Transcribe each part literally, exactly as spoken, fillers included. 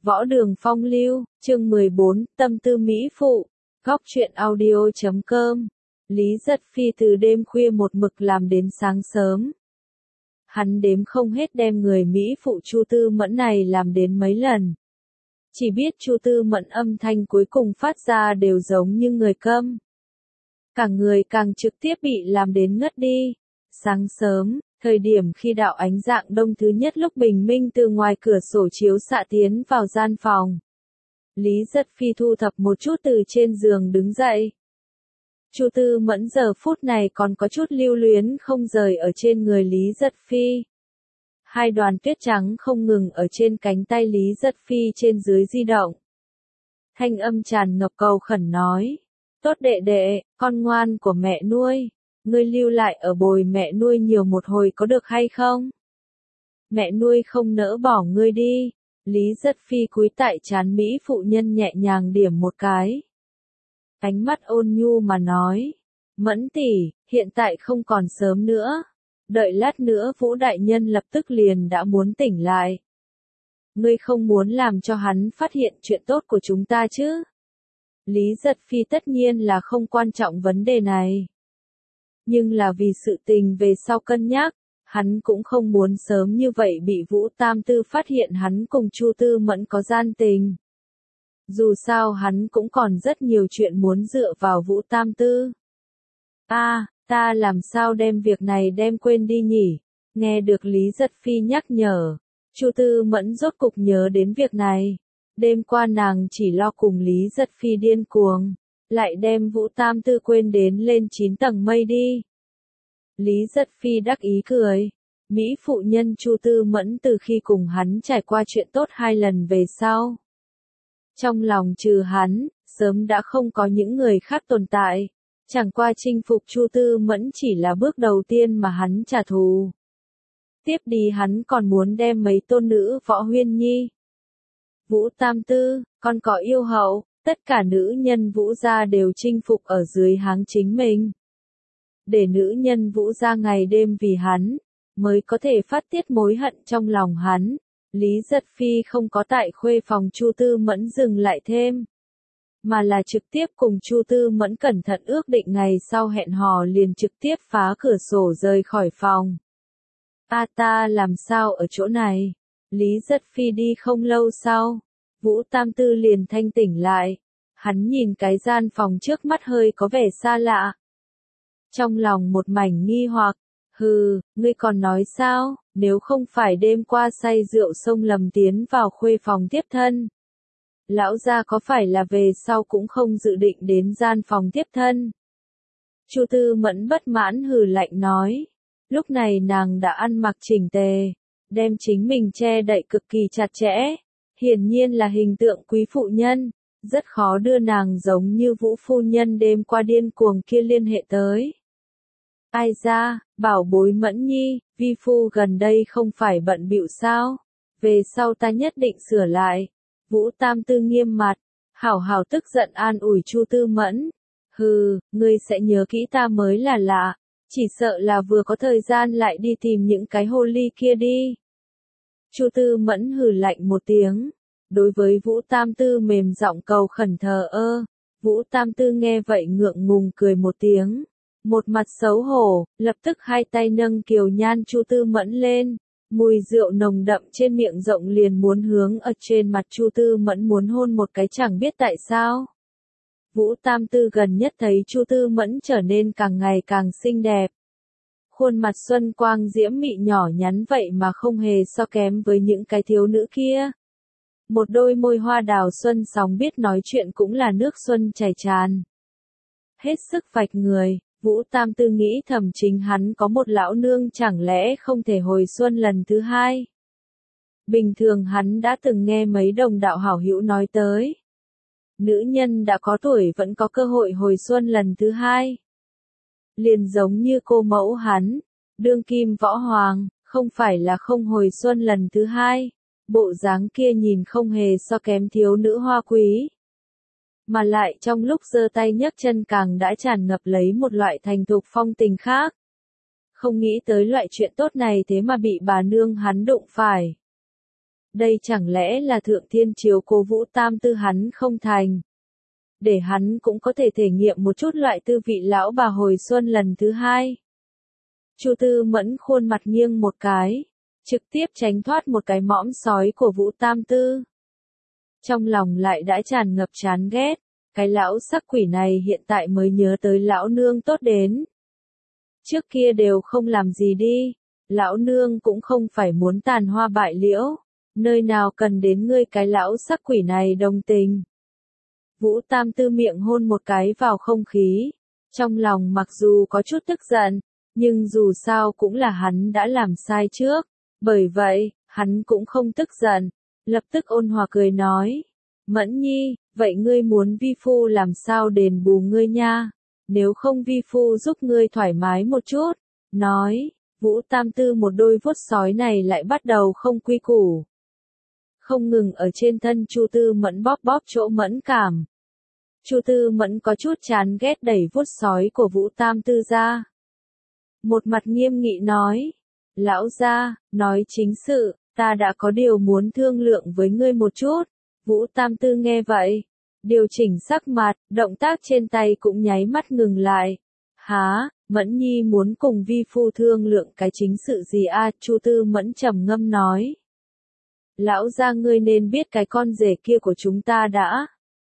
Võ Đường Phong Lưu, chương mười bốn, Tâm tư Mỹ Phụ, Góc truyện audio chấm com. Lý Giật Phi từ đêm khuya một mực làm đến sáng sớm. Hắn đếm không hết đem người Mỹ phụ Chu Tư Mẫn này làm đến mấy lần. Chỉ biết Chu Tư Mẫn âm thanh cuối cùng phát ra đều giống như người câm. Cả người càng trực tiếp bị làm đến ngất đi. Sáng sớm, thời điểm khi đạo ánh dạng đông thứ nhất lúc bình minh từ ngoài cửa sổ chiếu xạ tiến vào gian phòng. Lý Giật Phi thu thập một chút từ trên giường đứng dậy. Chu Tư Mẫn giờ phút này còn có chút lưu luyến không rời ở trên người Lý Giật Phi. Hai đoàn tuyết trắng không ngừng ở trên cánh tay Lý Giật Phi trên dưới di động. Thanh âm tràn ngập cầu khẩn nói, tốt đệ đệ, con ngoan của mẹ nuôi, ngươi lưu lại ở bồi mẹ nuôi nhiều một hồi có được hay không? Mẹ nuôi không nỡ bỏ ngươi đi. Lý Giật Phi cúi tại trán Mỹ phụ nhân nhẹ nhàng điểm một cái. Ánh mắt ôn nhu mà nói, Mẫn tỷ, hiện tại không còn sớm nữa. Đợi lát nữa Vũ đại nhân lập tức liền đã muốn tỉnh lại. Ngươi không muốn làm cho hắn phát hiện chuyện tốt của chúng ta chứ? Lý Giật Phi tất nhiên là không quan trọng vấn đề này. Nhưng là vì sự tình về sau cân nhắc, hắn cũng không muốn sớm như vậy bị Vũ Tam Tư phát hiện hắn cùng Chu Tư Mẫn có gian tình. Dù sao hắn cũng còn rất nhiều chuyện muốn dựa vào Vũ Tam Tư. A, à, ta làm sao đem việc này đem quên đi nhỉ? Nghe được Lý Giật Phi nhắc nhở, Chu Tư Mẫn rốt cục nhớ đến việc này. Đêm qua nàng chỉ lo cùng Lý Giật Phi điên cuồng, lại đem Vũ Tam Tư quên đến lên chín tầng mây đi. Lý Giật Phi đắc ý cười. Mỹ phụ nhân Chu Tư Mẫn từ khi cùng hắn trải qua chuyện tốt hai lần về sau. Trong lòng trừ hắn, sớm đã không có những người khác tồn tại. Chẳng qua chinh phục Chu Tư Mẫn chỉ là bước đầu tiên mà hắn trả thù. Tiếp đi hắn còn muốn đem mấy tôn nữ Võ Huyên Nhi, Vũ Tam Tư, còn có yêu hậu, tất cả nữ nhân Vũ gia đều chinh phục ở dưới háng chính mình. Để nữ nhân Vũ gia ngày đêm vì hắn, mới có thể phát tiết mối hận trong lòng hắn. Lý Giật Phi không có tại khuê phòng Chu Tư Mẫn dừng lại thêm, mà là trực tiếp cùng Chu Tư Mẫn cẩn thận ước định ngày sau hẹn hò liền trực tiếp phá cửa sổ rời khỏi phòng. A ta làm sao ở chỗ này? Lý Giật Phi đi không lâu sau, Vũ Tam Tư liền thanh tỉnh lại. Hắn nhìn cái gian phòng trước mắt hơi có vẻ xa lạ. Trong lòng một mảnh nghi hoặc, hừ, ngươi còn nói sao, nếu không phải đêm qua say rượu xông lầm tiến vào khuê phòng tiếp thân. Lão gia có phải là về sau cũng không dự định đến gian phòng tiếp thân? Chu Tư Mẫn bất mãn hừ lạnh nói. Lúc này nàng đã ăn mặc chỉnh tề, đem chính mình che đậy cực kỳ chặt chẽ. Hiển nhiên là hình tượng quý phụ nhân, rất khó đưa nàng giống như Vũ phu nhân đêm qua điên cuồng kia liên hệ tới. Ai ra, bảo bối Mẫn Nhi, vi phu gần đây không phải bận bịu sao? Về sau ta nhất định sửa lại. Vũ Tam Tư nghiêm mặt, hảo hảo tức giận an ủi Chu Tư Mẫn. Hừ, ngươi sẽ nhớ kỹ ta mới là lạ, chỉ sợ là vừa có thời gian lại đi tìm những cái hồ ly kia đi. Chu Tư Mẫn hừ lạnh một tiếng, đối với Vũ Tam Tư mềm giọng cầu khẩn thờ ơ. Vũ Tam Tư nghe vậy ngượng ngùng cười một tiếng, một mặt xấu hổ, lập tức hai tay nâng kiều nhan Chu Tư Mẫn lên, mùi rượu nồng đậm trên miệng rộng liền muốn hướng ở trên mặt Chu Tư Mẫn muốn hôn một cái chẳng biết tại sao. Vũ Tam Tư gần nhất thấy Chu Tư Mẫn trở nên càng ngày càng xinh đẹp. Khuôn mặt xuân quang diễm mị nhỏ nhắn vậy mà không hề so kém với những cái thiếu nữ kia. Một đôi môi hoa đào xuân sóng biết nói chuyện cũng là nước xuân chảy tràn. Hết sức vạch người, Vũ Tam Tư nghĩ thầm chính hắn có một lão nương chẳng lẽ không thể hồi xuân lần thứ hai. Bình thường hắn đã từng nghe mấy đồng đạo hảo hữu nói tới. Nữ nhân đã có tuổi vẫn có cơ hội hồi xuân lần thứ hai. Liền giống như cô mẫu hắn, đương kim võ hoàng, không phải là không hồi xuân lần thứ hai. Bộ dáng kia nhìn không hề so kém thiếu nữ hoa quý. Mà lại trong lúc giơ tay nhấc chân càng đã tràn ngập lấy một loại thành thục phong tình khác. Không nghĩ tới loại chuyện tốt này thế mà bị bà nương hắn đụng phải. Đây chẳng lẽ là thượng thiên chiếu cố Vũ Tam Tư hắn không thành. Để hắn cũng có thể thể nghiệm một chút loại tư vị lão bà hồi xuân lần thứ hai. Chu Tư Mẫn khuôn mặt nghiêng một cái, trực tiếp tránh thoát một cái mõm sói của Vũ Tam Tư. Trong lòng lại đã tràn ngập chán ghét, cái lão sắc quỷ này hiện tại mới nhớ tới lão nương tốt đến. Trước kia đều không làm gì đi, lão nương cũng không phải muốn tàn hoa bại liễu, nơi nào cần đến ngươi cái lão sắc quỷ này đồng tình. Vũ Tam Tư miệng hôn một cái vào không khí, trong lòng mặc dù có chút tức giận, nhưng dù sao cũng là hắn đã làm sai trước, bởi vậy, hắn cũng không tức giận, lập tức ôn hòa cười nói, Mẫn Nhi, vậy ngươi muốn vi phu làm sao đền bù ngươi nha, nếu không vi phu giúp ngươi thoải mái một chút, nói, Vũ Tam Tư một đôi vuốt sói này lại bắt đầu không quy củ. Không ngừng ở trên thân Chu Tư Mẫn bóp bóp chỗ mẫn cảm. Chu Tư Mẫn có chút chán ghét đẩy vuốt sói của Vũ Tam Tư ra. Một mặt nghiêm nghị nói, lão gia, nói chính sự, ta đã có điều muốn thương lượng với ngươi một chút. Vũ Tam Tư nghe vậy, điều chỉnh sắc mặt, động tác trên tay cũng nháy mắt ngừng lại. Há, Mẫn Nhi muốn cùng vi phu thương lượng cái chính sự gì a? Chu Tư Mẫn trầm ngâm nói. Lão gia ngươi nên biết cái con rể kia của chúng ta đã.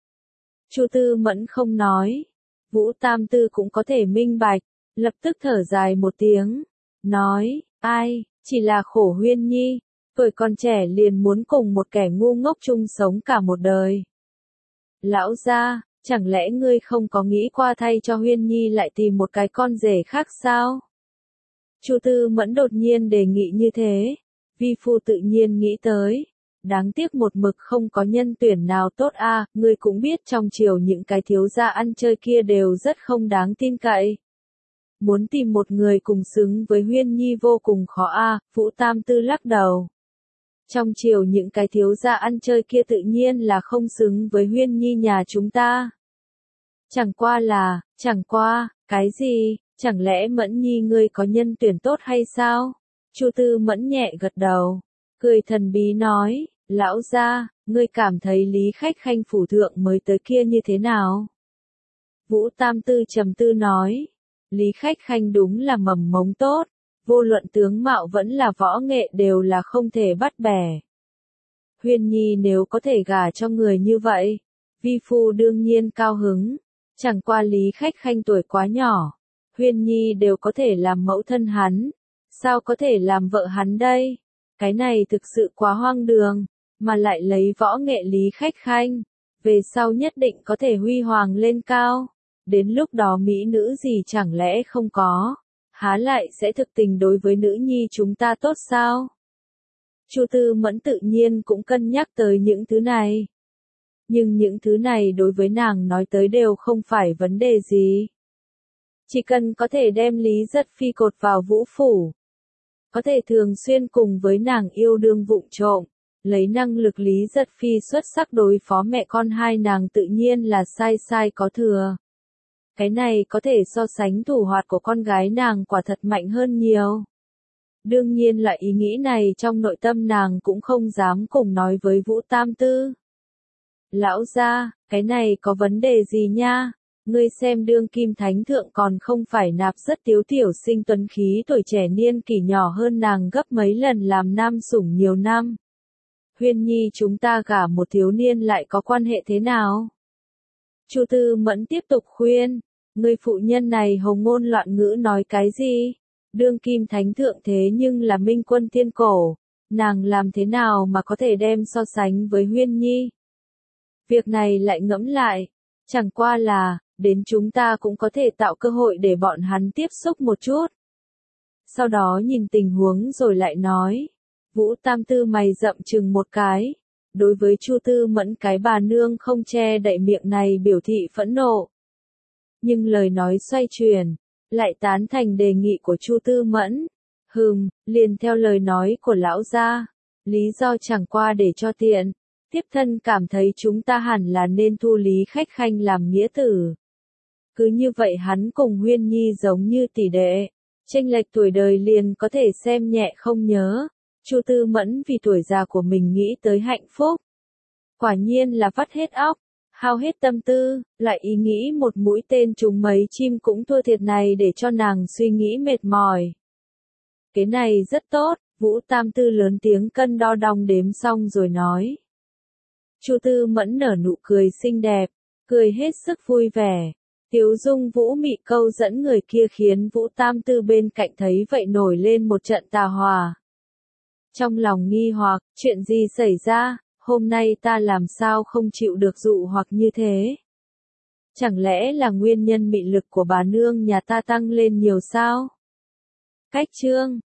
Chu Tư Mẫn không nói. Vũ Tam Tư cũng có thể minh bạch, lập tức thở dài một tiếng. Nói, ai, chỉ là khổ Huyên Nhi, tuổi còn trẻ liền muốn cùng một kẻ ngu ngốc chung sống cả một đời. Lão gia, chẳng lẽ ngươi không có nghĩ qua thay cho Huyên Nhi lại tìm một cái con rể khác sao? Chu Tư Mẫn đột nhiên đề nghị như thế, vi phu tự nhiên nghĩ tới. Đáng tiếc một mực không có nhân tuyển nào tốt a, à, ngươi cũng biết trong triều những cái thiếu gia ăn chơi kia đều rất không đáng tin cậy. Muốn tìm một người cùng xứng với Huyên Nhi vô cùng khó a, à, Vũ Tam Tư lắc đầu. Trong triều những cái thiếu gia ăn chơi kia tự nhiên là không xứng với Huyên Nhi nhà chúng ta. Chẳng qua là, chẳng qua, cái gì, chẳng lẽ Mẫn Nhi ngươi có nhân tuyển tốt hay sao? Chu Tư Mẫn nhẹ gật đầu, cười thần bí nói. Lão gia, ngươi cảm thấy Lý Khách Khanh phủ thượng mới tới kia như thế nào? Vũ Tam Tư trầm tư nói, Lý Khách Khanh đúng là mầm mống tốt, vô luận tướng mạo vẫn là võ nghệ đều là không thể bắt bẻ. Huyên Nhi nếu có thể gả cho người như vậy, vi phu đương nhiên cao hứng, chẳng qua Lý Khách Khanh tuổi quá nhỏ, Huyên Nhi đều có thể làm mẫu thân hắn, sao có thể làm vợ hắn đây? Cái này thực sự quá hoang đường. Mà lại lấy võ nghệ Lý Khách Khanh, về sau nhất định có thể huy hoàng lên cao, đến lúc đó mỹ nữ gì chẳng lẽ không có, há lại sẽ thực tình đối với nữ nhi chúng ta tốt sao? Chu Tư Mẫn tự nhiên cũng cân nhắc tới những thứ này. Nhưng những thứ này đối với nàng nói tới đều không phải vấn đề gì. Chỉ cần có thể đem Lý Giật Phi cột vào vũ phủ, có thể thường xuyên cùng với nàng yêu đương vụng trộm. Lấy năng lực Lý Giật Phi xuất sắc đối phó mẹ con hai nàng tự nhiên là sai sai có thừa. Cái này có thể so sánh thủ hoạt của con gái nàng quả thật mạnh hơn nhiều. Đương nhiên loại ý nghĩ này trong nội tâm nàng cũng không dám cùng nói với Vũ Tam Tư. Lão gia, cái này có vấn đề gì nha? Ngươi xem đương kim thánh thượng còn không phải nạp rất tiếu tiểu sinh tuấn khí tuổi trẻ niên kỷ nhỏ hơn nàng gấp mấy lần làm nam sủng nhiều năm. Huyên Nhi chúng ta gả một thiếu niên lại có quan hệ thế nào? Chu Tư Mẫn tiếp tục khuyên, người phụ nhân này hồng ngôn loạn ngữ nói cái gì? Đương kim thánh thượng thế nhưng là minh quân thiên cổ, nàng làm thế nào mà có thể đem so sánh với Huyên Nhi? Việc này lại ngẫm lại, chẳng qua là, đến chúng ta cũng có thể tạo cơ hội để bọn hắn tiếp xúc một chút. Sau đó nhìn tình huống rồi lại nói. Vũ Tam Tư mày rậm chừng một cái, đối với Chu Tư Mẫn cái bà nương không che đậy miệng này biểu thị phẫn nộ. Nhưng lời nói xoay chuyển, lại tán thành đề nghị của Chu Tư Mẫn. Hừm, liền theo lời nói của lão gia, lý do chẳng qua để cho tiện, tiếp thân cảm thấy chúng ta hẳn là nên thu Lý Khách Khanh làm nghĩa tử. Cứ như vậy hắn cùng Huyên Nhi giống như tỷ đệ, chênh lệch tuổi đời liền có thể xem nhẹ không nhớ. Chu Tư Mẫn vì tuổi già của mình nghĩ tới hạnh phúc. Quả nhiên là vắt hết óc, hao hết tâm tư, lại ý nghĩ một mũi tên trúng mấy chim cũng thua thiệt này để cho nàng suy nghĩ mệt mỏi. Cái này rất tốt, Vũ Tam Tư lớn tiếng cân đo đong đếm xong rồi nói. Chu Tư Mẫn nở nụ cười xinh đẹp, cười hết sức vui vẻ. Tiếu dung vũ mị câu dẫn người kia khiến Vũ Tam Tư bên cạnh thấy vậy nổi lên một trận tà hòa. Trong lòng nghi hoặc, chuyện gì xảy ra, hôm nay ta làm sao không chịu được dụ hoặc như thế? Chẳng lẽ là nguyên nhân mị lực của bà nương nhà ta tăng lên nhiều sao? Cách chương